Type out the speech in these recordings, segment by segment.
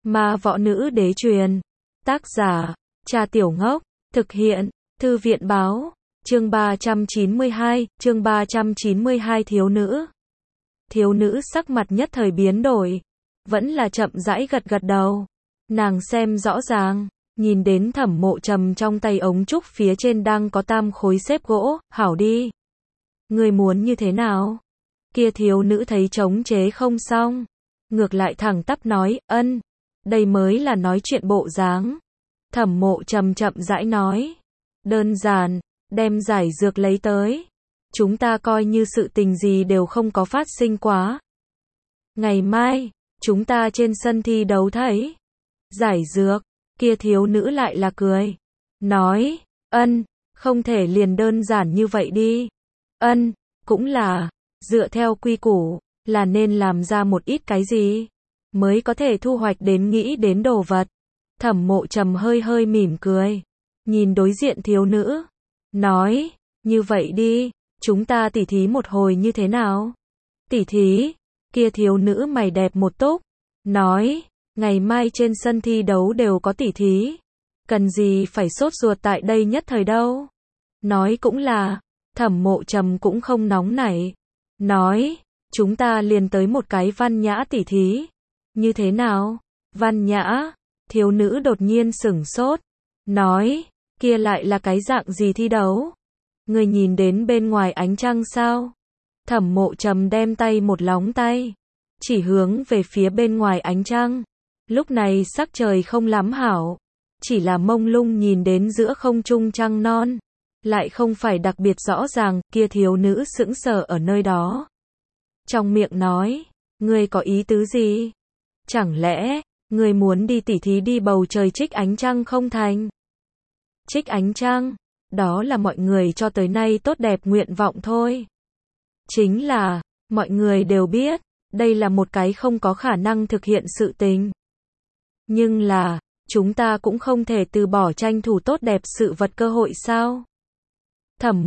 Ma võ nữ đế truyền. Tác giả, Trà Tiểu Ngốc. Thực hiện, Thư viện báo. Chương 392, chương 392 thiếu nữ. Thiếu nữ sắc mặt nhất thời biến đổi. Vẫn là chậm rãi gật gật đầu. Nàng xem rõ ràng, nhìn đến Thẩm Mộ Trầm trong tay ống trúc phía trên đang có tam khối xếp gỗ, hảo đi. Người muốn như thế nào? Kia thiếu nữ thấy chống chế không xong. Ngược lại thẳng tắp nói, ân. Đây mới là nói chuyện bộ dáng. Thẩm Mộ Trầm chậm rãi nói. Đơn giản, đem giải dược lấy tới. Chúng ta coi như sự tình gì đều không có phát sinh quá. Ngày mai, chúng ta trên sân thi đấu thấy. Giải dược, kia thiếu nữ lại là cười. Nói, ân, không thể liền đơn giản như vậy đi. Ân, cũng là, dựa theo quy củ, là nên làm ra một ít cái gì, mới có thể thu hoạch đến nghĩ đến đồ vật. Thẩm Mộ Trầm hơi hơi mỉm cười, nhìn đối diện thiếu nữ, nói, như vậy đi, chúng ta tỉ thí một hồi như thế nào? Tỉ thí, kia thiếu nữ mày đẹp một túc, nói, ngày mai trên sân thi đấu đều có tỉ thí, cần gì phải sốt ruột tại đây nhất thời đâu. Nói cũng là, Thẩm Mộ Trầm cũng không nóng nảy, nói, chúng ta liền tới một cái văn nhã tỉ thí. Như thế nào? Văn nhã? Thiếu nữ đột nhiên sửng sốt, nói, kia lại là cái dạng gì thi đấu? Người nhìn đến bên ngoài ánh trăng sao? Thẩm Mộ Trầm đem tay một lóng tay, chỉ hướng về phía bên ngoài ánh trăng. Lúc này sắc trời không lắm hảo, chỉ là mông lung nhìn đến giữa không trung trăng non, lại không phải đặc biệt rõ ràng. Kia thiếu nữ sững sờ ở nơi đó, trong miệng nói, ngươi có ý tứ gì? Chẳng lẽ, ngươi muốn đi tỉ thí đi bầu trời trích ánh trăng không thành? Trích ánh trăng, đó là mọi người cho tới nay tốt đẹp nguyện vọng thôi. Chính là, mọi người đều biết, đây là một cái không có khả năng thực hiện sự tình. Nhưng là, chúng ta cũng không thể từ bỏ tranh thủ tốt đẹp sự vật cơ hội sao? Thẩm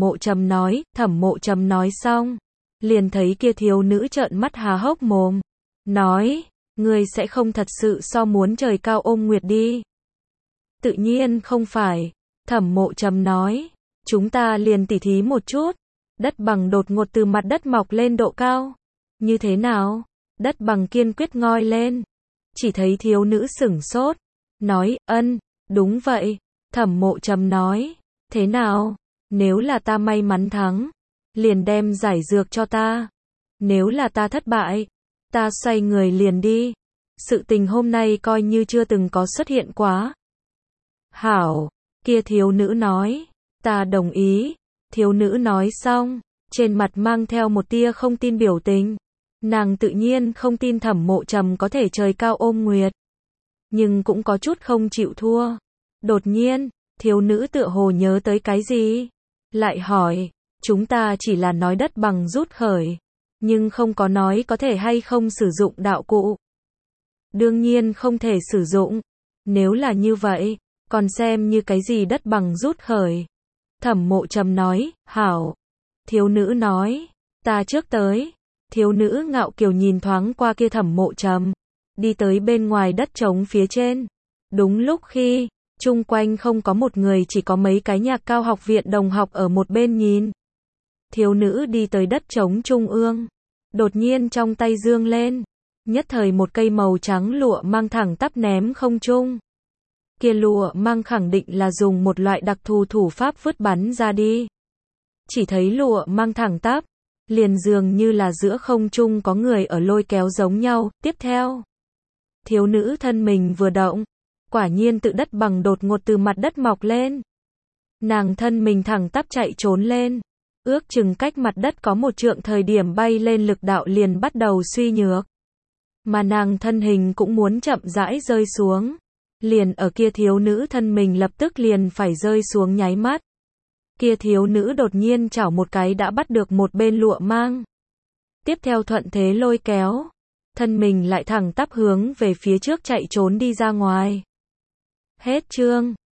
Mộ Trầm nói xong, liền thấy kia thiếu nữ trợn mắt há hốc mồm, nói, ngươi sẽ không thật sự so muốn trời cao ôm nguyệt đi? Tự nhiên không phải. Thẩm Mộ Trầm nói, chúng ta liền tỉ thí một chút, đất bằng đột ngột từ mặt đất mọc lên độ cao. Như thế nào? Đất bằng kiên quyết ngoi lên. Chỉ thấy thiếu nữ sửng sốt, nói, ân, đúng vậy. Thẩm Mộ Trầm nói, thế nào? Nếu là ta may mắn thắng, liền đem giải dược cho ta. Nếu là ta thất bại, ta xoay người liền đi. Sự tình hôm nay coi như chưa từng có xuất hiện quá. Hảo, kia thiếu nữ nói, ta đồng ý. Thiếu nữ nói xong, trên mặt mang theo một tia không tin biểu tình. Nàng tự nhiên không tin Thẩm Mộ Trầm có thể trời cao ôm nguyệt, nhưng cũng có chút không chịu thua. Đột nhiên, thiếu nữ tựa hồ nhớ tới cái gì, lại hỏi, chúng ta chỉ là nói đất bằng rút khởi, nhưng không có nói có thể hay không sử dụng đạo cụ. Đương nhiên không thể sử dụng. Nếu là như vậy, còn xem như cái gì đất bằng rút khởi? Thẩm Mộ Trầm nói, hảo. Thiếu nữ nói, ta trước tới. Thiếu nữ ngạo kiều nhìn thoáng qua kia Thẩm Mộ Trầm, đi tới bên ngoài đất trống phía trên. Đúng lúc khi, chung quanh không có một người, chỉ có mấy cái Nhạc Cao học viện đồng học ở một bên nhìn. Thiếu nữ đi tới đất trống trung ương, đột nhiên trong tay giương lên, nhất thời một cây màu trắng lụa mang thẳng tắp ném không trung. Kia lụa mang khẳng định là dùng một loại đặc thù thủ pháp vứt bắn ra đi. Chỉ thấy lụa mang thẳng tắp, liền dường như là giữa không trung có người ở lôi kéo giống nhau. Tiếp theo, thiếu nữ thân mình vừa động, quả nhiên tự đất bằng đột ngột từ mặt đất mọc lên. Nàng thân mình thẳng tắp chạy trốn lên, ước chừng cách mặt đất có một trượng thời điểm bay lên lực đạo liền bắt đầu suy nhược. Mà nàng thân hình cũng muốn chậm rãi rơi xuống. Liền ở kia thiếu nữ thân mình lập tức liền phải rơi xuống nháy mắt. Kia thiếu nữ đột nhiên chảo một cái đã bắt được một bên lụa mang. Tiếp theo thuận thế lôi kéo. Thân mình lại thẳng tắp hướng về phía trước chạy trốn đi ra ngoài. Hết chương.